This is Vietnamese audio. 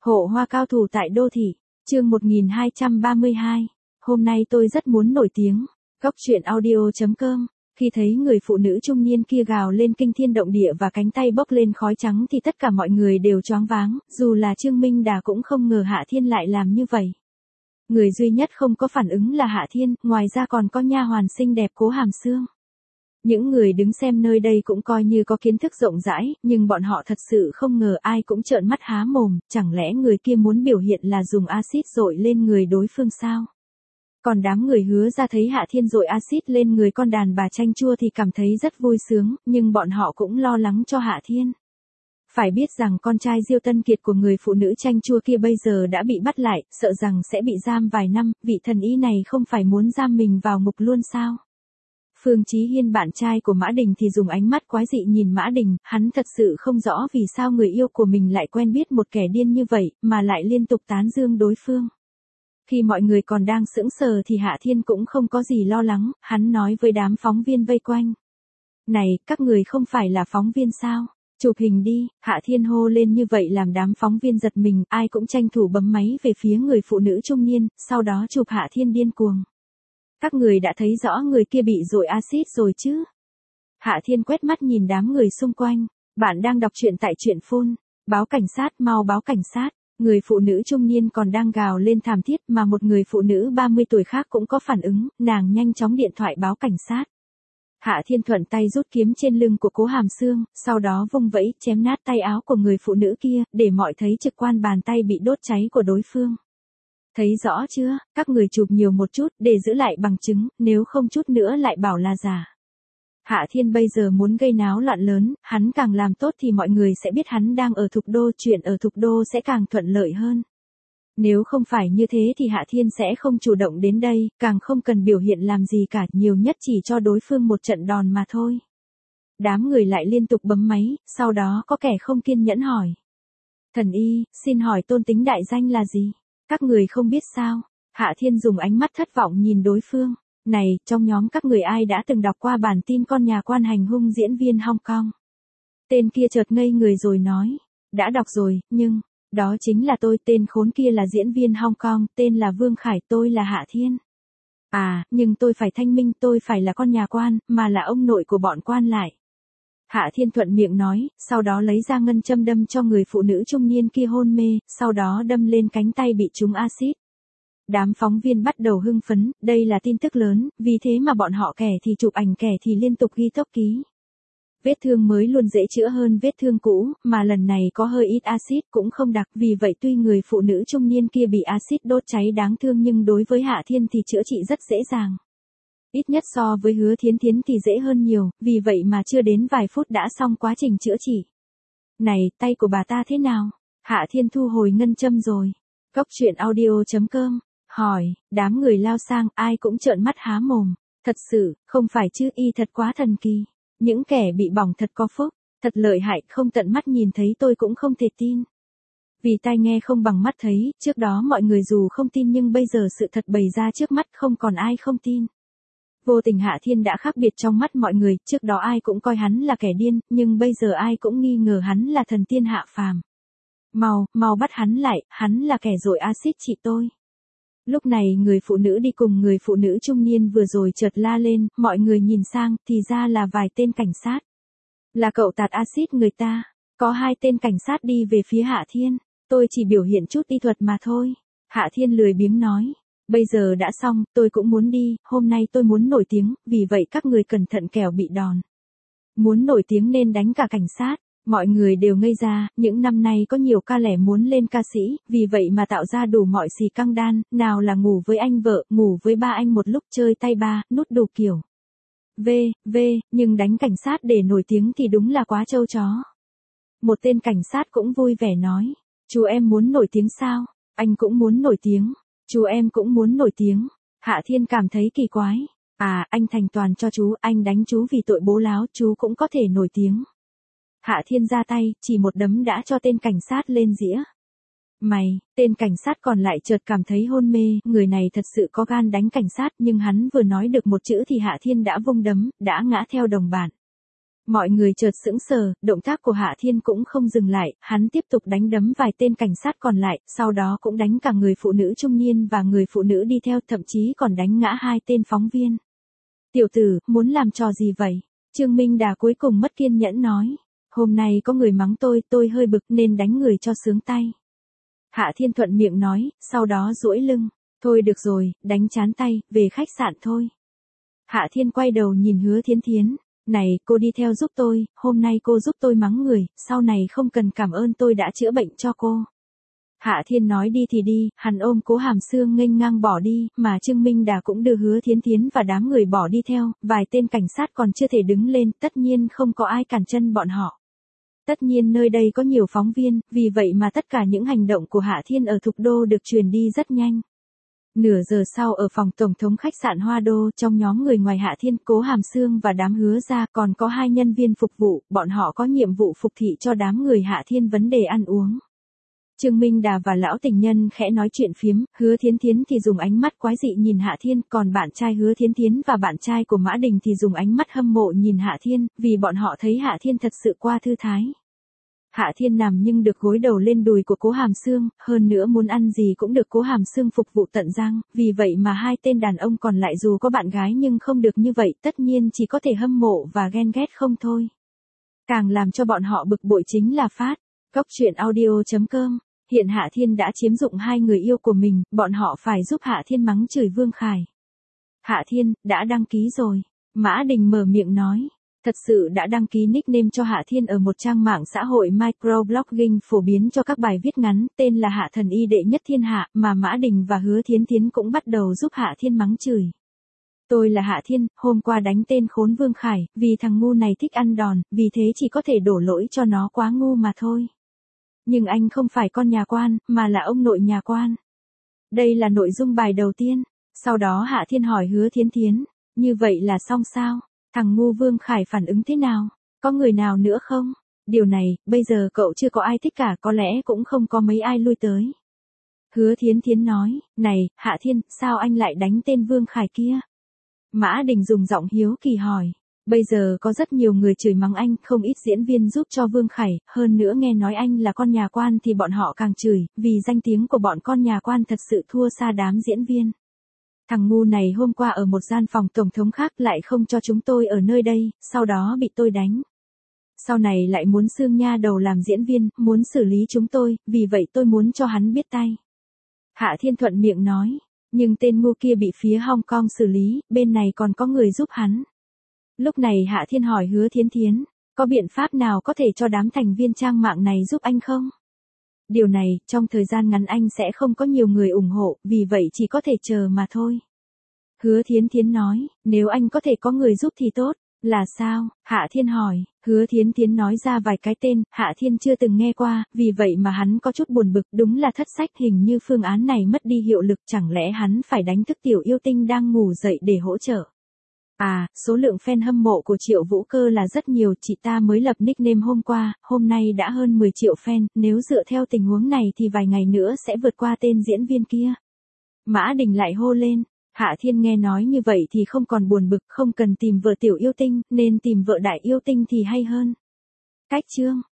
Hộ hoa cao thủ tại đô thị, chương 1232. Hôm nay tôi rất muốn nổi tiếng. Góc truyện audio.com. Khi thấy người phụ nữ trung niên kia gào lên kinh thiên động địa và cánh tay bốc lên khói trắng thì tất cả mọi người đều choáng váng, dù là Trương Minh Đà cũng không ngờ Hạ Thiên lại làm như vậy. Người duy nhất không có phản ứng là Hạ Thiên, ngoài ra còn có nha hoàn xinh đẹp Cố Hàm Sương. Những người đứng xem nơi đây cũng coi như có kiến thức rộng rãi, nhưng bọn họ thật sự không ngờ ai cũng trợn mắt há mồm, chẳng lẽ người kia muốn biểu hiện là dùng axit dội lên người đối phương sao? Còn đám người Hứa ra thấy Hạ Thiên dội axit lên người con đàn bà chanh chua thì cảm thấy rất vui sướng, nhưng bọn họ cũng lo lắng cho Hạ Thiên. Phải biết rằng con trai Diêu Tân Kiệt của người phụ nữ chanh chua kia bây giờ đã bị bắt lại, sợ rằng sẽ bị giam vài năm, vị thần y này không phải muốn giam mình vào ngục luôn sao? Phương Chí Hiên bạn trai của Mã Đình thì dùng ánh mắt quái dị nhìn Mã Đình, hắn thật sự không rõ vì sao người yêu của mình lại quen biết một kẻ điên như vậy, mà lại liên tục tán dương đối phương. Khi mọi người còn đang sững sờ thì Hạ Thiên cũng không có gì lo lắng, hắn nói với đám phóng viên vây quanh. Này, các người không phải là phóng viên sao? Chụp hình đi, Hạ Thiên hô lên như vậy làm đám phóng viên giật mình, ai cũng tranh thủ bấm máy về phía người phụ nữ trung niên, sau đó chụp Hạ Thiên điên cuồng. Các người đã thấy rõ người kia bị dội axit rồi chứ? Hạ Thiên quét mắt nhìn đám người xung quanh. Bạn đang đọc truyện tại truyện phone. Báo cảnh sát, mau báo cảnh sát. Người phụ nữ trung niên còn đang gào lên thảm thiết mà một người phụ nữ 30 tuổi khác cũng có phản ứng, nàng nhanh chóng điện thoại báo cảnh sát. Hạ Thiên thuận tay rút kiếm trên lưng của Cố Hàm Sương, sau đó vung vẫy chém nát tay áo của người phụ nữ kia, để mọi thấy trực quan bàn tay bị đốt cháy của đối phương. Thấy rõ chưa, các người chụp nhiều một chút để giữ lại bằng chứng, nếu không chút nữa lại bảo là giả. Hạ Thiên bây giờ muốn gây náo loạn lớn, hắn càng làm tốt thì mọi người sẽ biết hắn đang ở Thục Đô, chuyện ở Thục Đô sẽ càng thuận lợi hơn. Nếu không phải như thế thì Hạ Thiên sẽ không chủ động đến đây, càng không cần biểu hiện làm gì cả, nhiều nhất chỉ cho đối phương một trận đòn mà thôi. Đám người lại liên tục bấm máy, sau đó có kẻ không kiên nhẫn hỏi. Thần y, xin hỏi tôn tính đại danh là gì? Các người không biết sao? Hạ Thiên dùng ánh mắt thất vọng nhìn đối phương. Này, trong nhóm các người ai đã từng đọc qua bản tin con nhà quan hành hung diễn viên Hong Kong? Tên kia chợt ngây người rồi nói. Đã đọc rồi, nhưng, đó chính là tôi, tên khốn kia là diễn viên Hong Kong, tên là Vương Khải, tôi là Hạ Thiên. À, nhưng tôi phải thanh minh, tôi phải là con nhà quan, mà là ông nội của bọn quan lại. Hạ Thiên thuận miệng nói, sau đó lấy ra ngân châm đâm cho người phụ nữ trung niên kia hôn mê, sau đó đâm lên cánh tay bị trúng axit. Đám phóng viên bắt đầu hưng phấn, đây là tin tức lớn, vì thế mà bọn họ kẻ thì chụp ảnh kẻ thì liên tục ghi tốc ký. Vết thương mới luôn dễ chữa hơn vết thương cũ, mà lần này có hơi ít axit cũng không đặc, vì vậy tuy người phụ nữ trung niên kia bị axit đốt cháy đáng thương nhưng đối với Hạ Thiên thì chữa trị rất dễ dàng. Ít nhất so với Hứa Thiến Thiến thì dễ hơn nhiều, vì vậy mà chưa đến vài phút đã xong quá trình chữa trị. Này, tay của bà ta thế nào? Hạ Thiên thu hồi ngân châm rồi. Góc truyện audio.com. Hỏi, đám người lao sang, ai cũng trợn mắt há mồm. Thật sự, không phải chứ, y thật quá thần kỳ. Những kẻ bị bỏng thật có phúc, thật lợi hại, không tận mắt nhìn thấy tôi cũng không thể tin. Vì tai nghe không bằng mắt thấy, trước đó mọi người dù không tin nhưng bây giờ sự thật bày ra trước mắt không còn ai không tin. Vô tình Hạ Thiên đã khác biệt trong mắt mọi người, trước đó ai cũng coi hắn là kẻ điên, nhưng bây giờ ai cũng nghi ngờ hắn là thần tiên hạ phàm. Mau bắt hắn lại, hắn là kẻ dội axit chị tôi. Lúc này người phụ nữ đi cùng người phụ nữ trung niên vừa rồi chợt la lên, mọi người nhìn sang, thì ra là vài tên cảnh sát. Là cậu tạt axit người ta. Có hai tên cảnh sát đi về phía Hạ Thiên. Tôi chỉ biểu hiện chút y thuật mà thôi. Hạ Thiên lười biếng nói. Bây giờ đã xong, tôi cũng muốn đi, hôm nay tôi muốn nổi tiếng, vì vậy các người cẩn thận kẻo bị đòn. Muốn nổi tiếng nên đánh cả cảnh sát. Mọi người đều ngây ra, những năm nay có nhiều ca lẻ muốn lên ca sĩ, vì vậy mà tạo ra đủ mọi xì căng đan, nào là ngủ với anh vợ, ngủ với ba anh một lúc, chơi tay ba, nút đủ kiểu. Nhưng đánh cảnh sát để nổi tiếng thì đúng là quá trâu chó. Một tên cảnh sát cũng vui vẻ nói, chú em muốn nổi tiếng sao? Anh cũng muốn nổi tiếng. Chú em cũng muốn nổi tiếng. Hạ Thiên cảm thấy kỳ quái. À, anh thành toàn cho chú, anh đánh chú vì tội bố láo, chú cũng có thể nổi tiếng. Hạ Thiên ra tay, chỉ một đấm đã cho tên cảnh sát lên dĩa. Mày, tên cảnh sát còn lại chợt cảm thấy hôn mê, người này thật sự có gan đánh cảnh sát, nhưng hắn vừa nói được một chữ thì Hạ Thiên đã vung đấm, đã ngã theo đồng bạn. Mọi người chợt sững sờ, động tác của Hạ Thiên cũng không dừng lại, hắn tiếp tục đánh đấm vài tên cảnh sát còn lại, sau đó cũng đánh cả người phụ nữ trung niên và người phụ nữ đi theo, thậm chí còn đánh ngã 2 tên phóng viên. Tiểu tử, muốn làm trò gì vậy? Trương Minh Đà cuối cùng mất kiên nhẫn nói. Hôm nay có người mắng tôi hơi bực nên đánh người cho sướng tay. Hạ Thiên thuận miệng nói, sau đó duỗi lưng. Thôi được rồi, đánh chán tay, về khách sạn thôi. Hạ Thiên quay đầu nhìn Hứa Thiến Thiến. Này, cô đi theo giúp tôi, hôm nay cô giúp tôi mắng người, sau này không cần cảm ơn tôi đã chữa bệnh cho cô. Hạ Thiên nói đi thì đi, hắn ôm Cố Hàm Sương nghênh ngang bỏ đi, mà Trương Minh Đà cũng đưa Hứa Thiến Thiến và đám người bỏ đi theo, vài tên cảnh sát còn chưa thể đứng lên, tất nhiên không có ai cản chân bọn họ. Tất nhiên nơi đây có nhiều phóng viên, vì vậy mà tất cả những hành động của Hạ Thiên ở Thục Đô được truyền đi rất nhanh. Nửa giờ sau ở phòng tổng thống khách sạn Hoa Đô, trong nhóm người ngoài Hạ Thiên, Cố Hàm Sương và đám Hứa gia còn có 2 nhân viên phục vụ, bọn họ có nhiệm vụ phục thị cho đám người Hạ Thiên vấn đề ăn uống. Trương Minh Đà và lão tình nhân khẽ nói chuyện phiếm, Hứa Thiến Thiến thì dùng ánh mắt quái dị nhìn Hạ Thiên, còn bạn trai Hứa Thiến Thiến và bạn trai của Mã Đình thì dùng ánh mắt hâm mộ nhìn Hạ Thiên, vì bọn họ thấy Hạ Thiên thật sự qua thư thái. Hạ Thiên nằm nhưng được gối đầu lên đùi của Cố Hàm Sương, hơn nữa muốn ăn gì cũng được Cố Hàm Sương phục vụ tận răng, vì vậy mà 2 tên đàn ông còn lại dù có bạn gái nhưng không được như vậy, tất nhiên chỉ có thể hâm mộ và ghen ghét không thôi. Càng làm cho bọn họ bực bội chính là phát. Góc truyện audio.com. Hiện Hạ Thiên đã chiếm dụng 2 người yêu của mình, bọn họ phải giúp Hạ Thiên mắng chửi Vương Khải. Hạ Thiên, đã đăng ký rồi. Mã Đình mở miệng nói. Thật sự đã đăng ký nickname cho Hạ Thiên ở một trang mạng xã hội microblogging phổ biến cho các bài viết ngắn, tên là Hạ Thần Y đệ nhất thiên hạ, mà Mã Đình và Hứa Thiến Thiến cũng bắt đầu giúp Hạ Thiên mắng chửi. Tôi là Hạ Thiên, hôm qua đánh tên khốn Vương Khải, vì thằng ngu này thích ăn đòn, vì thế chỉ có thể đổ lỗi cho nó quá ngu mà thôi. Nhưng anh không phải con nhà quan, mà là ông nội nhà quan. Đây là nội dung bài đầu tiên. Sau đó Hạ Thiên hỏi Hứa Thiến Thiến, như vậy là xong sao? Thằng ngu Vương Khải phản ứng thế nào? Có người nào nữa không? Điều này, bây giờ cậu chưa có ai thích cả, có lẽ cũng không có mấy ai lui tới. Hứa Thiến Thiến nói, này, Hạ Thiên, sao anh lại đánh tên Vương Khải kia? Mã Đình dùng giọng hiếu kỳ hỏi. Bây giờ có rất nhiều người chửi mắng anh, không ít diễn viên giúp cho Vương Khải, hơn nữa nghe nói anh là con nhà quan thì bọn họ càng chửi, vì danh tiếng của bọn con nhà quan thật sự thua xa đám diễn viên. Thằng ngu này hôm qua ở một gian phòng tổng thống khác lại không cho chúng tôi ở nơi đây, sau đó bị tôi đánh. Sau này lại muốn xương nha đầu làm diễn viên, muốn xử lý chúng tôi, vì vậy tôi muốn cho hắn biết tay. Hạ Thiên thuận miệng nói, nhưng tên ngu kia bị phía Hong Kong xử lý, bên này còn có người giúp hắn. Lúc này Hạ Thiên hỏi Hứa Thiến Thiến, có biện pháp nào có thể cho đám thành viên trang mạng này giúp anh không? Điều này, trong thời gian ngắn anh sẽ không có nhiều người ủng hộ, vì vậy chỉ có thể chờ mà thôi. Hứa Thiến Thiến nói, nếu anh có thể có người giúp thì tốt, là sao? Hạ Thiên hỏi, Hứa Thiến Thiến nói ra vài cái tên, Hạ Thiên chưa từng nghe qua, vì vậy mà hắn có chút buồn bực, đúng là thất sách, hình như phương án này mất đi hiệu lực, chẳng lẽ hắn phải đánh thức Tiểu Yêu Tinh đang ngủ dậy để hỗ trợ? À, số lượng fan hâm mộ của Triệu Vũ Cơ là rất nhiều, chị ta mới lập nickname hôm qua, hôm nay đã hơn 10 triệu fan, nếu dựa theo tình huống này thì vài ngày nữa sẽ vượt qua tên diễn viên kia. Mã Đình lại hô lên, Hạ Thiên nghe nói như vậy thì không còn buồn bực, không cần tìm vợ Tiểu Yêu Tinh, nên tìm vợ Đại Yêu Tinh thì hay hơn. Cách chương